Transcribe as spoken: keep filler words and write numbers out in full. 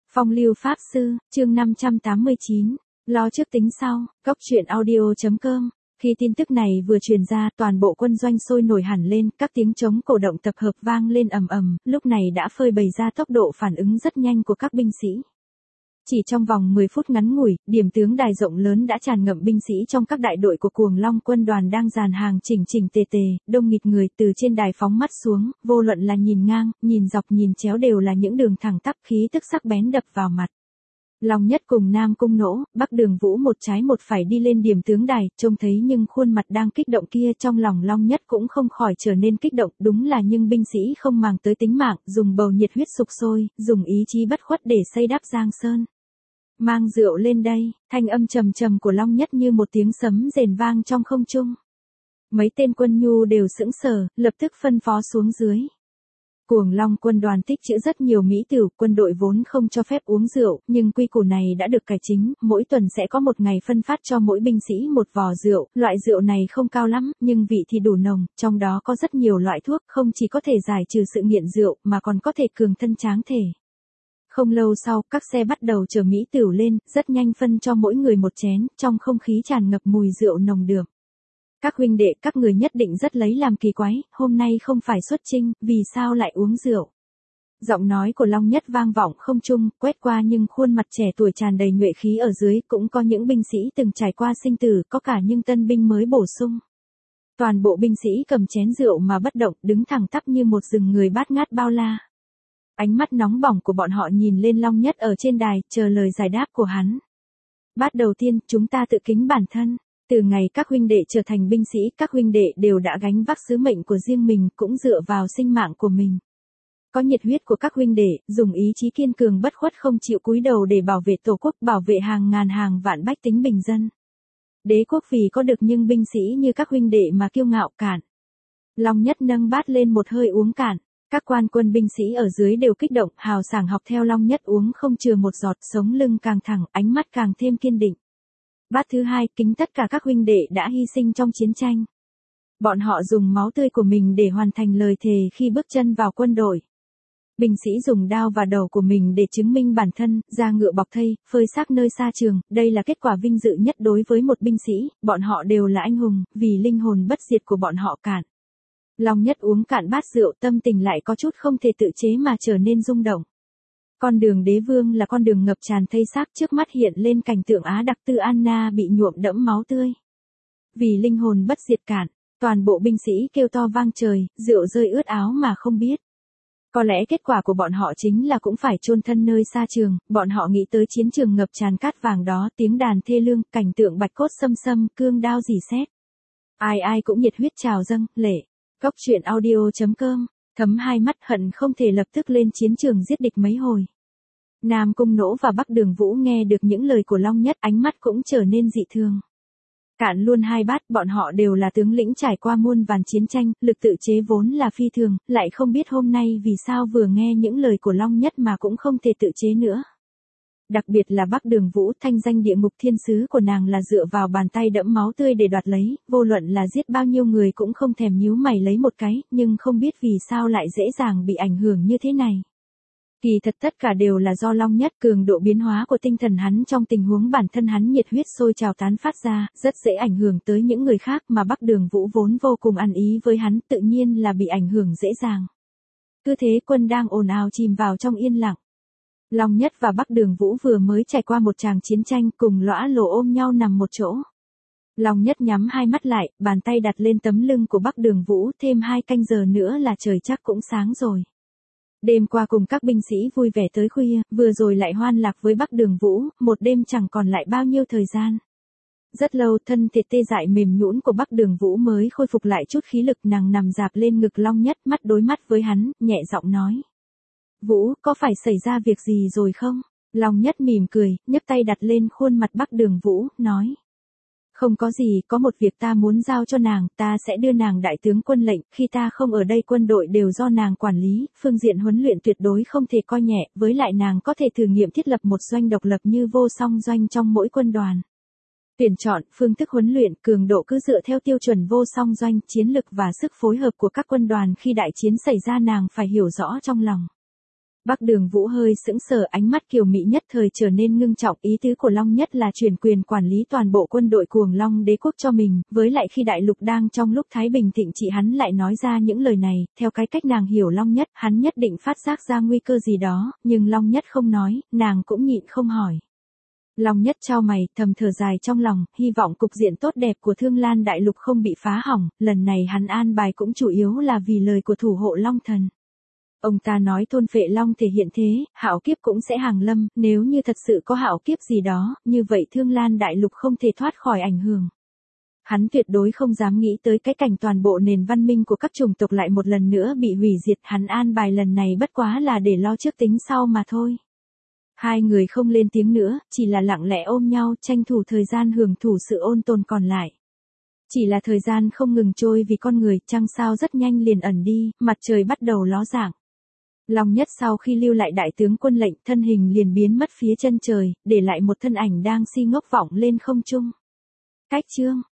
Phong lưu pháp sư, chương năm trăm tám mươi chín, lo trước tính sau, góc truyện audio.com. Khi tin tức này vừa truyền ra, toàn bộ quân doanh sôi nổi hẳn lên, các tiếng trống cổ động tập hợp vang lên ầm ầm, lúc này đã phơi bày ra tốc độ phản ứng rất nhanh của các binh sĩ. Chỉ trong vòng mười phút ngắn ngủi, điểm tướng đài rộng lớn đã tràn ngập binh sĩ trong các đại đội của Cuồng Long quân đoàn đang dàn hàng chỉnh chỉnh tề tề, đông nghịt người từ trên đài phóng mắt xuống, vô luận là nhìn ngang, nhìn dọc nhìn chéo đều là những đường thẳng tắp khí tức sắc bén đập vào mặt. Long Nhất cùng Nam Cung Nỗ, Bắc Đường Vũ một trái một phải đi lên điểm tướng đài, trông thấy nhưng khuôn mặt đang kích động kia, trong lòng Long Nhất cũng không khỏi trở nên kích động, đúng là nhưng binh sĩ không màng tới tính mạng, dùng bầu nhiệt huyết sục sôi, dùng ý chí bất khuất để xây đắp Giang Sơn. Mang rượu lên đây, thanh âm trầm trầm của Long Nhất như một tiếng sấm rền vang trong không trung. Mấy tên quân nhu đều sững sờ, lập tức phân phó xuống dưới. Cuồng Long quân đoàn tích trữ rất nhiều mỹ tửu, quân đội vốn không cho phép uống rượu, nhưng quy củ này đã được cải chính, mỗi tuần sẽ có một ngày phân phát cho mỗi binh sĩ một vò rượu, loại rượu này không cao lắm, nhưng vị thì đủ nồng, trong đó có rất nhiều loại thuốc, không chỉ có thể giải trừ sự nghiện rượu, mà còn có thể cường thân tráng thể. Không lâu sau, các xe bắt đầu chở mỹ tửu lên, rất nhanh phân cho mỗi người một chén, trong không khí tràn ngập mùi rượu nồng đượm. Các huynh đệ, các người nhất định rất lấy làm kỳ quái, hôm nay không phải xuất chinh, vì sao lại uống rượu? Giọng nói của Long Nhất vang vọng không trung, quét qua nhưng khuôn mặt trẻ tuổi tràn đầy nhuệ khí ở dưới, cũng có những binh sĩ từng trải qua sinh tử, có cả những tân binh mới bổ sung. Toàn bộ binh sĩ cầm chén rượu mà bất động, đứng thẳng tắp như một rừng người bát ngát bao la. Ánh mắt nóng bỏng của bọn họ nhìn lên Long Nhất ở trên đài, chờ lời giải đáp của hắn. Bát đầu tiên, chúng ta tự kính bản thân. Từ ngày các huynh đệ trở thành binh sĩ, các huynh đệ đều đã gánh vác sứ mệnh của riêng mình, cũng dựa vào sinh mạng của mình. Có nhiệt huyết của các huynh đệ, dùng ý chí kiên cường bất khuất không chịu cúi đầu để bảo vệ tổ quốc, bảo vệ hàng ngàn hàng vạn bách tính bình dân. Đế quốc vì có được nhưng binh sĩ như các huynh đệ mà kiêu ngạo cạn. Long Nhất nâng bát lên một hơi uống cạn. Các quan quân binh sĩ ở dưới đều kích động, hào sảng học theo Long Nhất uống không chừa một giọt, sống lưng càng thẳng, ánh mắt càng thêm kiên định. Bát thứ hai, kính tất cả các huynh đệ đã hy sinh trong chiến tranh. Bọn họ dùng máu tươi của mình để hoàn thành lời thề khi bước chân vào quân đội. Binh sĩ dùng đao và đầu của mình để chứng minh bản thân, ra ngựa bọc thây, phơi xác nơi xa trường, đây là kết quả vinh dự nhất đối với một binh sĩ, bọn họ đều là anh hùng, vì linh hồn bất diệt của bọn họ cạn. Long Nhất uống cạn bát rượu, tâm tình lại có chút không thể tự chế mà trở nên rung động. Con đường đế vương là con đường ngập tràn thây xác, trước mắt hiện lên cảnh tượng Á Đặc Tư Anna bị nhuộm đẫm máu tươi. Vì linh hồn bất diệt cạn, toàn bộ binh sĩ kêu to vang trời, rượu rơi ướt áo mà không biết. Có lẽ kết quả của bọn họ chính là cũng phải chôn thân nơi xa trường, bọn họ nghĩ tới chiến trường ngập tràn cát vàng đó, tiếng đàn thê lương, cảnh tượng bạch cốt xâm xâm, cương đao rỉ sét. Ai ai cũng nhiệt huyết trào dâng, lệ. Góc truyện audio.com, thấm hai mắt hận không thể lập tức lên chiến trường giết địch mấy hồi. Nam Cung Nỗ và Bắc Đường Vũ nghe được những lời của Long Nhất, ánh mắt cũng trở nên dị thường. Cạn luôn hai bát, bọn họ đều là tướng lĩnh trải qua muôn vàn chiến tranh, lực tự chế vốn là phi thường, lại không biết hôm nay vì sao vừa nghe những lời của Long Nhất mà cũng không thể tự chế nữa. Đặc biệt là Bắc Đường Vũ, thanh danh địa ngục thiên sứ của nàng là dựa vào bàn tay đẫm máu tươi để đoạt lấy, vô luận là giết bao nhiêu người cũng không thèm nhíu mày lấy một cái, nhưng không biết vì sao lại dễ dàng bị ảnh hưởng như thế này. Kỳ thật tất cả đều là do Long Nhất, cường độ biến hóa của tinh thần hắn trong tình huống bản thân hắn nhiệt huyết sôi trào tán phát ra, rất dễ ảnh hưởng tới những người khác, mà Bắc Đường Vũ vốn vô cùng ăn ý với hắn, tự nhiên là bị ảnh hưởng dễ dàng. Cứ thế quân đang ồn ào chìm vào trong yên lặng. Long Nhất và Bắc Đường Vũ vừa mới trải qua một tràng chiến tranh, cùng lõa lồ ôm nhau nằm một chỗ. Long Nhất nhắm hai mắt lại, bàn tay đặt lên tấm lưng của Bắc Đường Vũ, thêm hai canh giờ nữa là trời chắc cũng sáng rồi. Đêm qua cùng các binh sĩ vui vẻ tới khuya, vừa rồi lại hoan lạc với Bắc Đường Vũ, một đêm chẳng còn lại bao nhiêu thời gian. Rất lâu, thân thể tê dại mềm nhũn của Bắc Đường Vũ mới khôi phục lại chút khí lực, nàng nằm dạp lên ngực Long Nhất, mắt đối mắt với hắn, nhẹ giọng nói. Vũ, có phải xảy ra việc gì rồi không? Long Nhất mỉm cười, nhấc tay đặt lên khuôn mặt Bắc Đường Vũ, nói. Không có gì, có một việc ta muốn giao cho nàng, ta sẽ đưa nàng đại tướng quân lệnh, khi ta không ở đây quân đội đều do nàng quản lý, phương diện huấn luyện tuyệt đối không thể coi nhẹ, với lại nàng có thể thử nghiệm thiết lập một doanh độc lập như Vô Song doanh trong mỗi quân đoàn. Tuyển chọn, phương thức huấn luyện, cường độ cứ dựa theo tiêu chuẩn Vô Song doanh, chiến lực và sức phối hợp của các quân đoàn khi đại chiến xảy ra nàng phải hiểu rõ trong lòng. Bắc Đường Vũ hơi sững sờ, ánh mắt kiều mị nhất thời trở nên ngưng trọng, ý tứ của Long Nhất là chuyển quyền quản lý toàn bộ quân đội Cuồng Long Đế quốc cho mình, với lại khi đại lục đang trong lúc thái bình thịnh trị hắn lại nói ra những lời này, theo cái cách nàng hiểu Long Nhất, hắn nhất định phát giác ra nguy cơ gì đó, nhưng Long Nhất không nói, nàng cũng nhịn không hỏi. Long Nhất chau mày, thầm thở dài trong lòng, hy vọng cục diện tốt đẹp của Thương Lan đại lục không bị phá hỏng, lần này hắn an bài cũng chủ yếu là vì lời của thủ hộ Long Thần. Ông ta nói thôn phệ long thể hiện thế, hạo kiếp cũng sẽ hàng lâm, nếu như thật sự có hạo kiếp gì đó, như vậy Thương Lan đại lục không thể thoát khỏi ảnh hưởng. Hắn tuyệt đối không dám nghĩ tới cái cảnh toàn bộ nền văn minh của các chủng tộc lại một lần nữa bị hủy diệt, hắn an bài lần này bất quá là để lo trước tính sau mà thôi. Hai người không lên tiếng nữa, chỉ là lặng lẽ ôm nhau, tranh thủ thời gian hưởng thụ sự ôn tồn còn lại. Chỉ là thời gian không ngừng trôi vì con người, trăng sao rất nhanh liền ẩn đi, mặt trời bắt đầu ló dạng. Long Nhất sau khi lưu lại đại tướng quân lệnh, thân hình liền biến mất phía chân trời, để lại một thân ảnh đang si ngốc vọng lên không trung. Cách chương